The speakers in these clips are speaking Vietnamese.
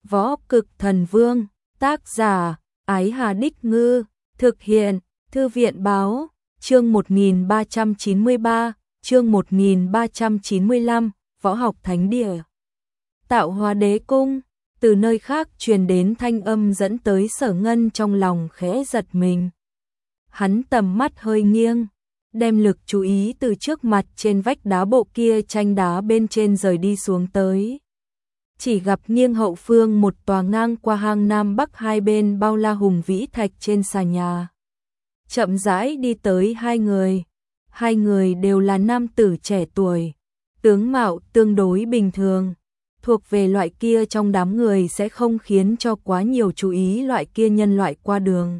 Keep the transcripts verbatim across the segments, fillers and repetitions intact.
Võ Cực Thần Vương, tác giả, Ái Hà Đích Ngư, thực hiện, Thư viện Báo, chương một nghìn ba trăm chín mươi ba, chương một nghìn ba trăm chín mươi lăm, Võ học Thánh Địa. Tạo Hóa Đế Cung, từ nơi khác truyền đến thanh âm dẫn tới Sở Ngân trong lòng khẽ giật mình. Hắn tầm mắt hơi nghiêng, đem lực chú ý từ trước mặt trên vách đá bộ kia tranh đá bên trên rời đi xuống tới. Chỉ gặp nghiêng hậu phương một tòa ngang qua hang Nam Bắc hai bên bao la hùng vĩ thạch trên xà nhà. Chậm rãi đi tới hai người. Hai người đều là nam tử trẻ tuổi, tướng mạo tương đối bình thường, thuộc về loại kia trong đám người sẽ không khiến cho quá nhiều chú ý loại kia nhân loại qua đường.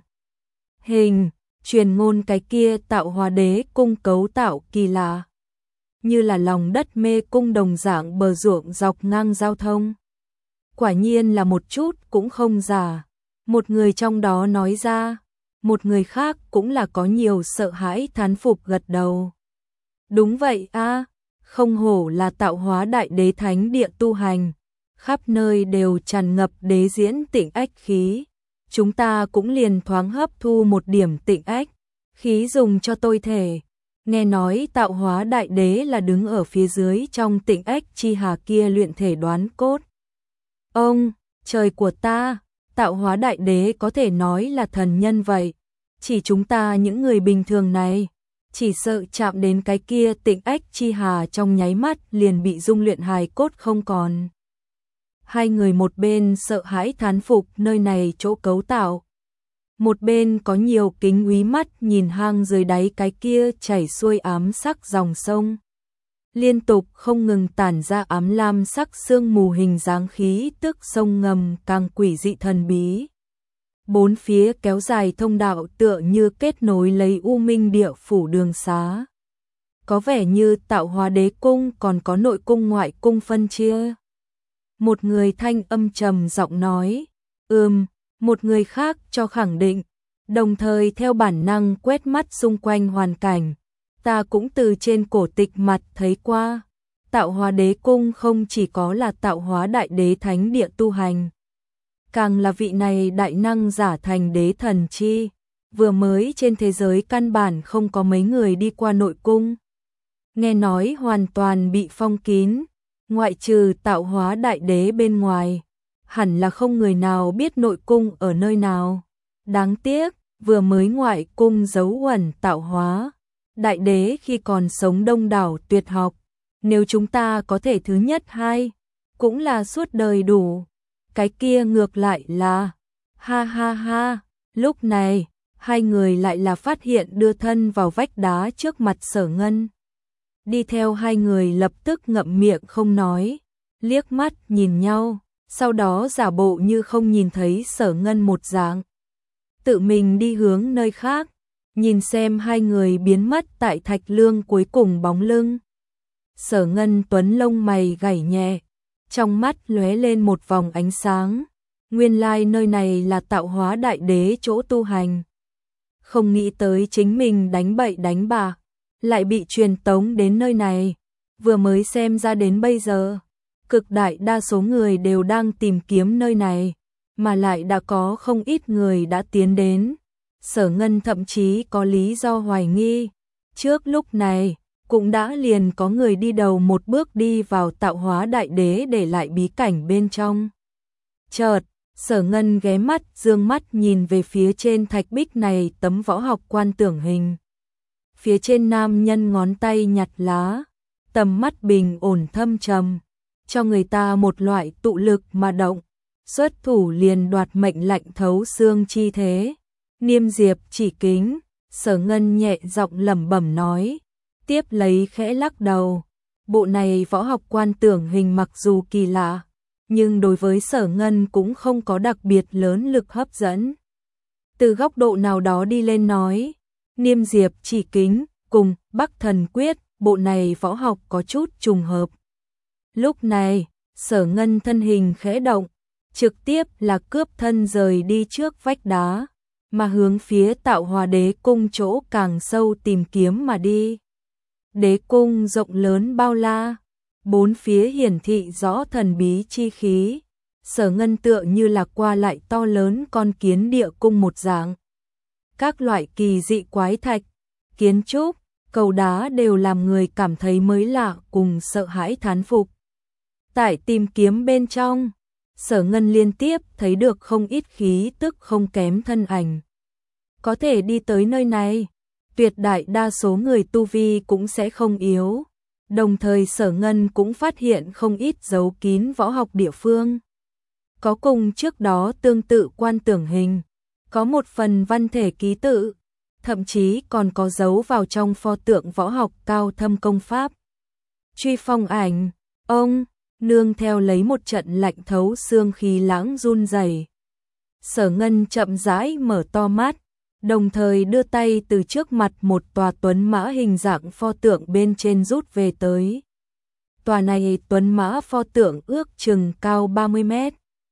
Hình, truyền ngôn cái kia Tạo Hóa Đế Cung cấu tạo kỳ lạ, như là lòng đất mê cung đồng dạng bờ ruộng dọc ngang giao thông. Quả nhiên là một chút cũng không giả. Một người trong đó nói ra, một người khác cũng là có nhiều sợ hãi thán phục gật đầu. Đúng vậy a, không hổ là Tạo Hóa Đại Đế Thánh Địa tu hành, khắp nơi đều tràn ngập đế diễn tịnh ách khí. Chúng ta cũng liền thoáng hấp thu một điểm tịnh ách khí dùng cho tôi thể. Nghe nói Tạo Hóa Đại Đế là đứng ở phía dưới trong tịnh ách chi hà kia luyện thể đoán cốt. Ông, trời của ta, Tạo Hóa Đại Đế có thể nói là thần nhân vậy. Chỉ chúng ta những người bình thường này, chỉ sợ chạm đến cái kia tịnh ách chi hà trong nháy mắt liền bị dung luyện hài cốt không còn. Hai người một bên sợ hãi thán phục nơi này chỗ cấu tạo, một bên có nhiều kính úy mắt nhìn hang dưới đáy cái kia chảy xuôi ám sắc dòng sông. Liên tục không ngừng tản ra ám lam sắc sương mù hình dáng khí tức sông ngầm càng quỷ dị thần bí. Bốn phía kéo dài thông đạo tựa như kết nối lấy u minh địa phủ đường xá. Có vẻ như Tạo Hóa Đế Cung còn có nội cung ngoại cung phân chia. Một người thanh âm trầm giọng nói, ừm, một người khác cho khẳng định, đồng thời theo bản năng quét mắt xung quanh hoàn cảnh. Ta cũng từ trên cổ tịch mặt thấy qua, Tạo Hóa Đế Cung không chỉ có là Tạo Hóa Đại Đế Thánh Địa tu hành, càng là vị này đại năng giả thành đế thần chi, vừa mới trên thế giới căn bản không có mấy người đi qua nội cung. Nghe nói hoàn toàn bị phong kín, ngoại trừ Tạo Hóa Đại Đế bên ngoài, hẳn là không người nào biết nội cung ở nơi nào. Đáng tiếc, vừa mới ngoại cung giấu ẩn Tạo Hóa Đại Đế khi còn sống đông đảo tuyệt học, nếu chúng ta có thể thứ nhất hai, cũng là suốt đời đủ. Cái kia ngược lại là, ha ha ha, lúc này, hai người lại là phát hiện đưa thân vào vách đá trước mặt Sở Ngân. Đi theo hai người lập tức ngậm miệng không nói, liếc mắt nhìn nhau, sau đó giả bộ như không nhìn thấy Sở Ngân một dạng. Tự mình đi hướng nơi khác, nhìn xem hai người biến mất tại thạch lương cuối cùng bóng lưng. Sở Ngân tuấn lông mày gảy nhẹ, trong mắt lóe lên một vòng ánh sáng. Nguyên lai nơi này là Tạo Hóa Đại Đế chỗ tu hành. Không nghĩ tới chính mình đánh bậy đánh bạ, lại bị truyền tống đến nơi này. Vừa mới xem ra đến bây giờ, cực đại đa số người đều đang tìm kiếm nơi này, mà lại đã có không ít người đã tiến đến. Sở Ngân thậm chí có lý do hoài nghi, trước lúc này cũng đã liền có người đi đầu một bước đi vào Tạo Hóa Đại Đế để lại bí cảnh bên trong. Chợt, Sở Ngân ghé mắt dương mắt nhìn về phía trên thạch bích này tấm võ học quan tưởng hình. Phía trên nam nhân ngón tay nhặt lá, tầm mắt bình ổn thâm trầm, cho người ta một loại tụ lực mà động, xuất thủ liền đoạt mệnh lạnh thấu xương chi thế. Niêm Diệp chỉ kính, Sở Ngân nhẹ giọng lẩm bẩm nói, tiếp lấy khẽ lắc đầu. Bộ này võ học quan tưởng hình mặc dù kỳ lạ, nhưng đối với Sở Ngân cũng không có đặc biệt lớn lực hấp dẫn. Từ góc độ nào đó đi lên nói, Niêm Diệp chỉ kính cùng Bắc Thần Quyết, bộ này võ học có chút trùng hợp. Lúc này, Sở Ngân thân hình khẽ động, trực tiếp là cướp thân rời đi trước vách đá, mà hướng phía Tạo Hóa Đế Cung chỗ càng sâu tìm kiếm mà đi. Đế cung rộng lớn bao la, bốn phía hiển thị rõ thần bí chi khí, Sở Ngân tựa như là qua lại to lớn con kiến địa cung một dạng. Các loại kỳ dị quái thạch, kiến trúc, cầu đá đều làm người cảm thấy mới lạ cùng sợ hãi thán phục. Tại tìm kiếm bên trong, Sở Ngân liên tiếp thấy được không ít khí tức không kém thân ảnh. Có thể đi tới nơi này, tuyệt đại đa số người tu vi cũng sẽ không yếu. Đồng thời Sở Ngân cũng phát hiện không ít giấu kín võ học địa phương. Có cùng trước đó tương tự quan tưởng hình, có một phần văn thể ký tự, thậm chí còn có dấu vào trong pho tượng võ học cao thâm công pháp. Truy phong ảnh, ông, nương theo lấy một trận lạnh thấu xương khí lãng run rẩy. Sở Ngân chậm rãi mở to mắt, đồng thời đưa tay từ trước mặt một tòa tuấn mã hình dạng pho tượng bên trên rút về tới. Tòa này tuấn mã pho tượng ước chừng cao ba mươi mét.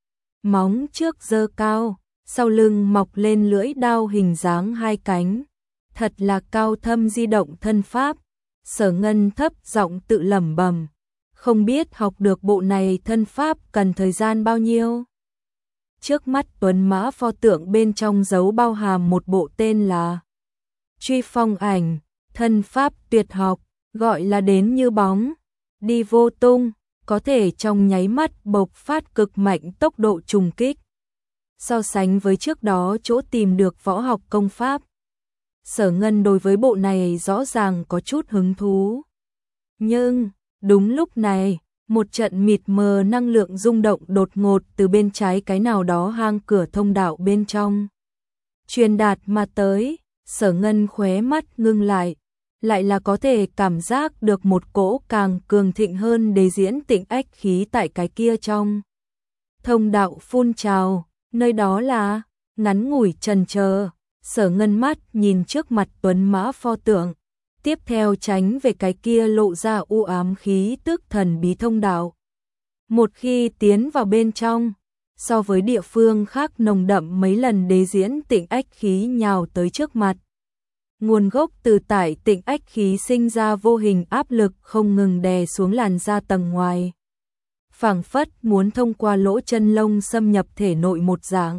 Móng trước giơ cao, sau lưng mọc lên lưỡi đao hình dáng hai cánh. Thật là cao thâm di động thân pháp. Sở Ngân thấp giọng tự lẩm bẩm, không biết học được bộ này thân pháp cần thời gian bao nhiêu. Trước mắt tuấn mã pho tượng bên trong dấu bao hàm một bộ tên là Truy phong ảnh, thân pháp tuyệt học, gọi là đến như bóng, đi vô tung, có thể trong nháy mắt bộc phát cực mạnh tốc độ trùng kích. So sánh với trước đó chỗ tìm được võ học công pháp, Sở Ngân đối với bộ này rõ ràng có chút hứng thú. Nhưng, đúng lúc này, một trận mịt mờ năng lượng rung động đột ngột từ bên trái cái nào đó hang cửa thông đạo bên trong truyền đạt mà tới. Sở Ngân khóe mắt ngưng lại, lại là có thể cảm giác được một cỗ càng cường thịnh hơn đế diễn tịnh ách khí tại cái kia trong thông đạo phun trào. Nơi đó là ngắn ngủi chần chờ, Sở Ngân mắt nhìn trước mặt tuấn mã pho tượng, tiếp theo tránh về cái kia lộ ra u ám khí tức thần bí thông đạo. Một khi tiến vào bên trong, so với địa phương khác nồng đậm mấy lần đế diễn tịnh ách khí nhào tới trước mặt. Nguồn gốc từ tại tịnh ách khí sinh ra vô hình áp lực không ngừng đè xuống làn da tầng ngoài. Phảng phất muốn thông qua lỗ chân lông xâm nhập thể nội một dạng.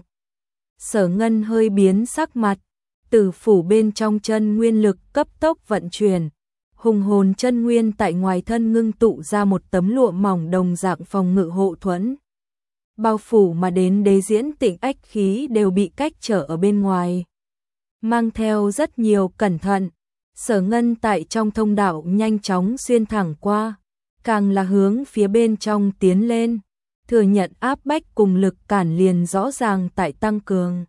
Sở Ngân hơi biến sắc mặt, tử phủ bên trong chân nguyên lực cấp tốc vận chuyển, hùng hồn chân nguyên tại ngoài thân ngưng tụ ra một tấm lụa mỏng đồng dạng phòng ngự hộ thuẫn. Bao phủ mà đến đế diễn tịnh ách khí đều bị cách trở ở bên ngoài. Mang theo rất nhiều cẩn thận, Sở Ngân tại trong thông đạo nhanh chóng xuyên thẳng qua, càng là hướng phía bên trong tiến lên, thừa nhận áp bách cùng lực cản liền rõ ràng tại tăng cường.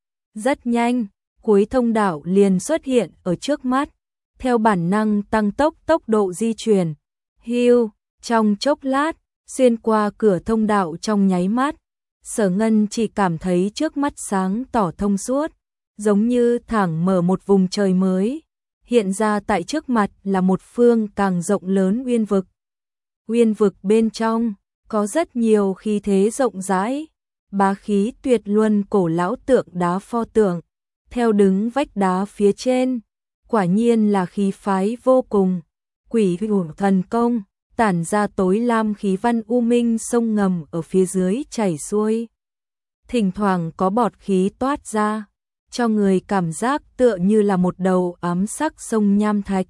Rất nhanh, cuối thông đạo liền xuất hiện ở trước mắt, theo bản năng tăng tốc tốc độ di chuyển. Hiu, trong chốc lát, xuyên qua cửa thông đạo trong nháy mắt, Sở Ngân chỉ cảm thấy trước mắt sáng tỏ thông suốt, giống như thẳng mở một vùng trời mới. Hiện ra tại trước mặt là một phương càng rộng lớn uyên vực. Uyên vực bên trong có rất nhiều khí thế rộng rãi, bá khí tuyệt luân cổ lão tượng đá pho tượng, theo đứng vách đá phía trên, quả nhiên là khí phái vô cùng. Quỷ hủ thần công, tản ra tối lam khí văn u minh sông ngầm ở phía dưới chảy xuôi. Thỉnh thoảng có bọt khí toát ra, cho người cảm giác tựa như là một đầu ám sắc sông nham thạch.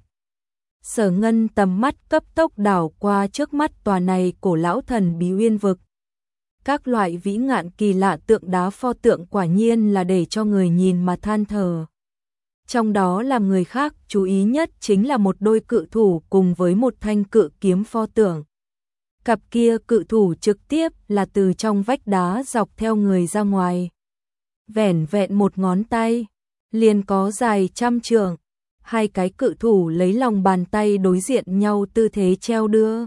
Sở Ngân tầm mắt cấp tốc đảo qua trước mắt tòa này cổ lão thần bí uyên vực. Các loại vĩ ngạn kỳ lạ tượng đá pho tượng quả nhiên là để cho người nhìn mà than thở. Trong đó làm người khác chú ý nhất chính là một đôi cự thủ cùng với một thanh cự kiếm pho tượng. Cặp kia cự thủ trực tiếp là từ trong vách đá dọc theo người ra ngoài. Vẻn vẹn một ngón tay, liền có dài trăm trượng. Hai cái cự thủ lấy lòng bàn tay đối diện nhau tư thế treo đưa.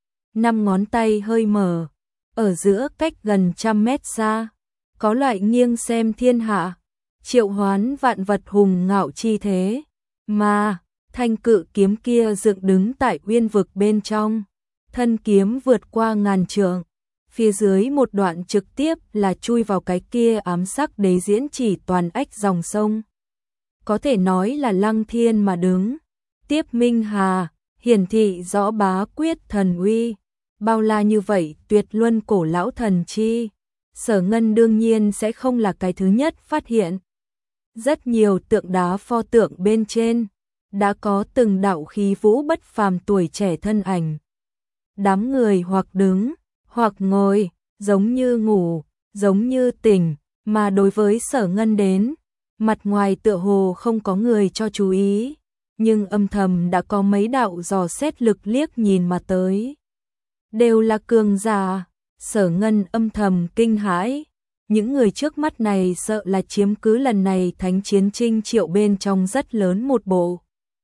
Năm ngón tay hơi mở, ở giữa cách gần trăm mét xa, có loại nghiêng xem thiên hạ, triệu hoán vạn vật hùng ngạo chi thế. Mà, thanh cự kiếm kia dựng đứng tại uyên vực bên trong, thân kiếm vượt qua ngàn trượng, phía dưới một đoạn trực tiếp là chui vào cái kia ám sắc đế diễn chỉ toàn ách dòng sông. Có thể nói là lăng thiên mà đứng, tiếp minh hà, hiển thị rõ bá quyết thần uy, bao la như vậy tuyệt luân cổ lão thần chi, Sở Ngân đương nhiên sẽ không là cái thứ nhất phát hiện. Rất nhiều tượng đá pho tượng bên trên đã có từng đạo khí vũ bất phàm tuổi trẻ thân ảnh. Đám người hoặc đứng, hoặc ngồi, giống như ngủ, giống như tỉnh, mà đối với Sở Ngân đến, mặt ngoài tựa hồ không có người cho chú ý, nhưng âm thầm đã có mấy đạo dò xét lực liếc nhìn mà tới. Đều là cường giả. Sở Ngân âm thầm kinh hãi, những người trước mắt này sợ là chiếm cứ lần này thánh chiến Trinh Triệu bên trong rất lớn một bộ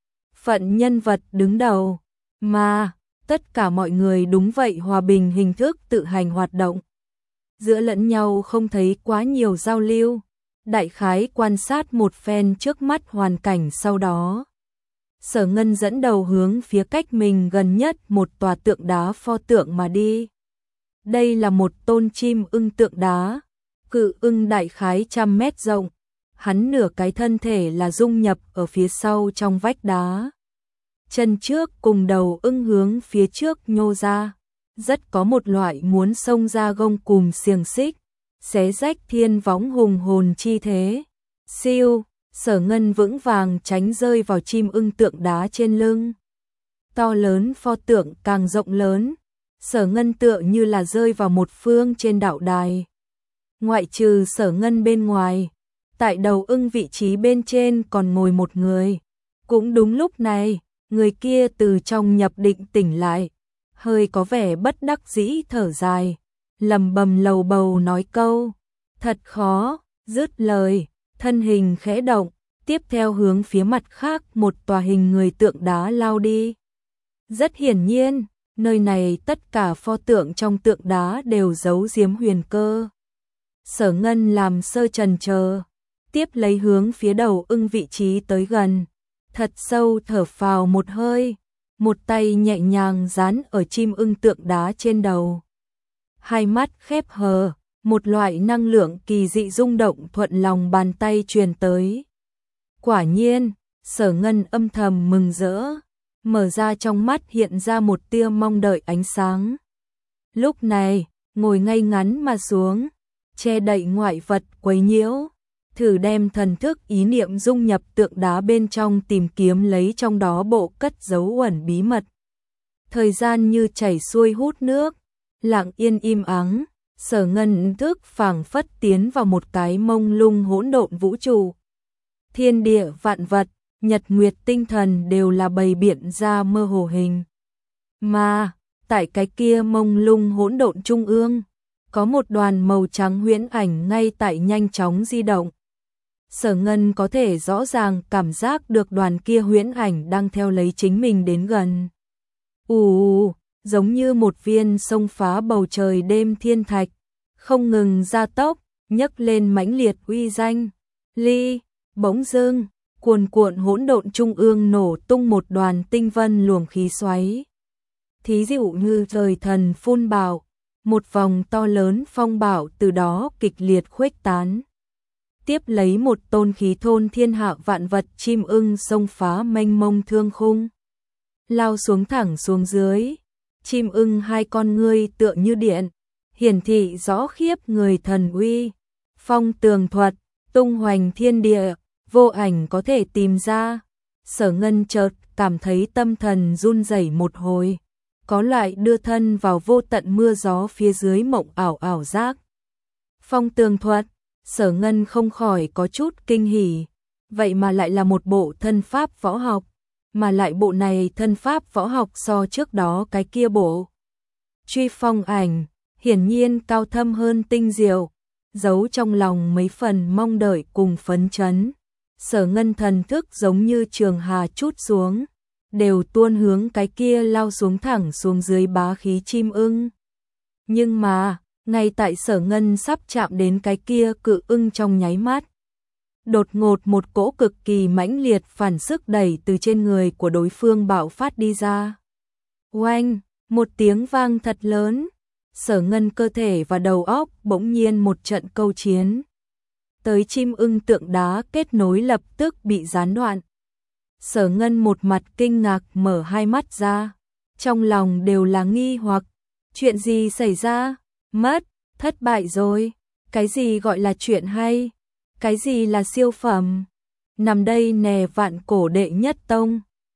phận nhân vật đứng đầu, mà tất cả mọi người đúng vậy hòa bình hình thức tự hành hoạt động. Giữa lẫn nhau không thấy quá nhiều giao lưu, đại khái quan sát một phen trước mắt hoàn cảnh sau đó. Sở Ngân dẫn đầu hướng phía cách mình gần nhất một tòa tượng đá pho tượng mà đi. Đây là một tôn chim ưng tượng đá, cự ưng đại khái trăm mét rộng, hắn nửa cái thân thể là dung nhập ở phía sau trong vách đá. Chân trước cùng đầu ưng hướng phía trước nhô ra, rất có một loại muốn xông ra gông cùm xiềng xích, xé rách thiên võng hùng hồn chi thế. Siêu, Sở Ngân vững vàng tránh rơi vào chim ưng tượng đá trên lưng. To lớn pho tượng càng rộng lớn, Sở Ngân tựa như là rơi vào một phương trên đạo đài. Ngoại trừ Sở Ngân bên ngoài, tại đầu ưng vị trí bên trên còn ngồi một người. Cũng đúng lúc này, người kia từ trong nhập định tỉnh lại, hơi có vẻ bất đắc dĩ thở dài, lầm bầm lầu bầu nói câu, thật khó, dứt lời, thân hình khẽ động, tiếp theo hướng phía mặt khác một tòa hình người tượng đá lao đi. Rất hiển nhiên, nơi này tất cả pho tượng trong tượng đá đều giấu giếm huyền cơ. Sở Ngân làm sơ chần chờ, tiếp lấy hướng phía đầu ưng vị trí tới gần, thật sâu thở phào một hơi, một tay nhẹ nhàng dán ở chim ưng tượng đá trên đầu. Hai mắt khép hờ, một loại năng lượng kỳ dị rung động thuận lòng bàn tay truyền tới. Quả nhiên, Sở Ngân âm thầm mừng rỡ, mở ra trong mắt hiện ra một tia mong đợi ánh sáng. Lúc này, ngồi ngay ngắn mà xuống, che đậy ngoại vật quấy nhiễu, thử đem thần thức ý niệm dung nhập tượng đá bên trong tìm kiếm lấy trong đó bộ cất giấu uẩn bí mật. Thời gian như chảy xuôi hút nước, lặng yên im ắng, Sở Ngân thức phảng phất tiến vào một cái mông lung hỗn độn vũ trụ. Thiên địa vạn vật, nhật nguyệt tinh thần đều là bày biện ra mơ hồ hình. Mà, tại cái kia mông lung hỗn độn trung ương, có một đoàn màu trắng huyễn ảnh ngay tại nhanh chóng di động. Sở Ngân có thể rõ ràng cảm giác được đoàn kia huyễn ảnh đang theo lấy chính mình đến gần. Ù, giống như một viên sông phá bầu trời đêm thiên thạch, không ngừng gia tốc, nhấc lên mãnh liệt uy danh. Ly, bỗng dưng, cuồn cuộn hỗn độn trung ương nổ tung một đoàn tinh vân luồng khí xoáy. Thí dụ như trời thần phun bạo, một vòng to lớn phong bạo từ đó kịch liệt khuếch tán. Tiếp lấy một tôn khí thôn thiên hạ vạn vật chim ưng xông phá mênh mông thương khung, lao xuống thẳng xuống dưới. Chim ưng hai con ngươi tựa như điện, hiển thị rõ khiếp người thần uy. Phong tường thuật, tung hoành thiên địa, vô ảnh có thể tìm ra. Sở Ngân chợt cảm thấy tâm thần run rẩy một hồi, có loại đưa thân vào vô tận mưa gió phía dưới mộng ảo ảo giác. Phong tường thuật, Sở Ngân không khỏi có chút kinh hỉ, vậy mà lại là một bộ thân pháp võ học, mà lại bộ này thân pháp võ học so trước đó cái kia bộ Truy Phong Ảnh, hiển nhiên cao thâm hơn tinh diệu, giấu trong lòng mấy phần mong đợi cùng phấn chấn. Sở Ngân thần thức giống như trường hà chút xuống, đều tuôn hướng cái kia lao xuống thẳng xuống dưới bá khí chim ưng. Nhưng mà, ngay tại Sở Ngân sắp chạm đến cái kia cự ưng trong nháy mắt, đột ngột một cỗ cực kỳ mãnh liệt phản sức đẩy từ trên người của đối phương bạo phát đi ra. Oanh, một tiếng vang thật lớn, Sở Ngân cơ thể và đầu óc bỗng nhiên một trận câu chiến. Tới chim ưng tượng đá kết nối lập tức bị gián đoạn. Sở Ngân một mặt kinh ngạc mở hai mắt ra, trong lòng đều là nghi hoặc, chuyện gì xảy ra, mất, thất bại rồi. Cái gì gọi là chuyện hay? Cái gì là siêu phẩm? Nằm đây nè vạn cổ đệ nhất tông.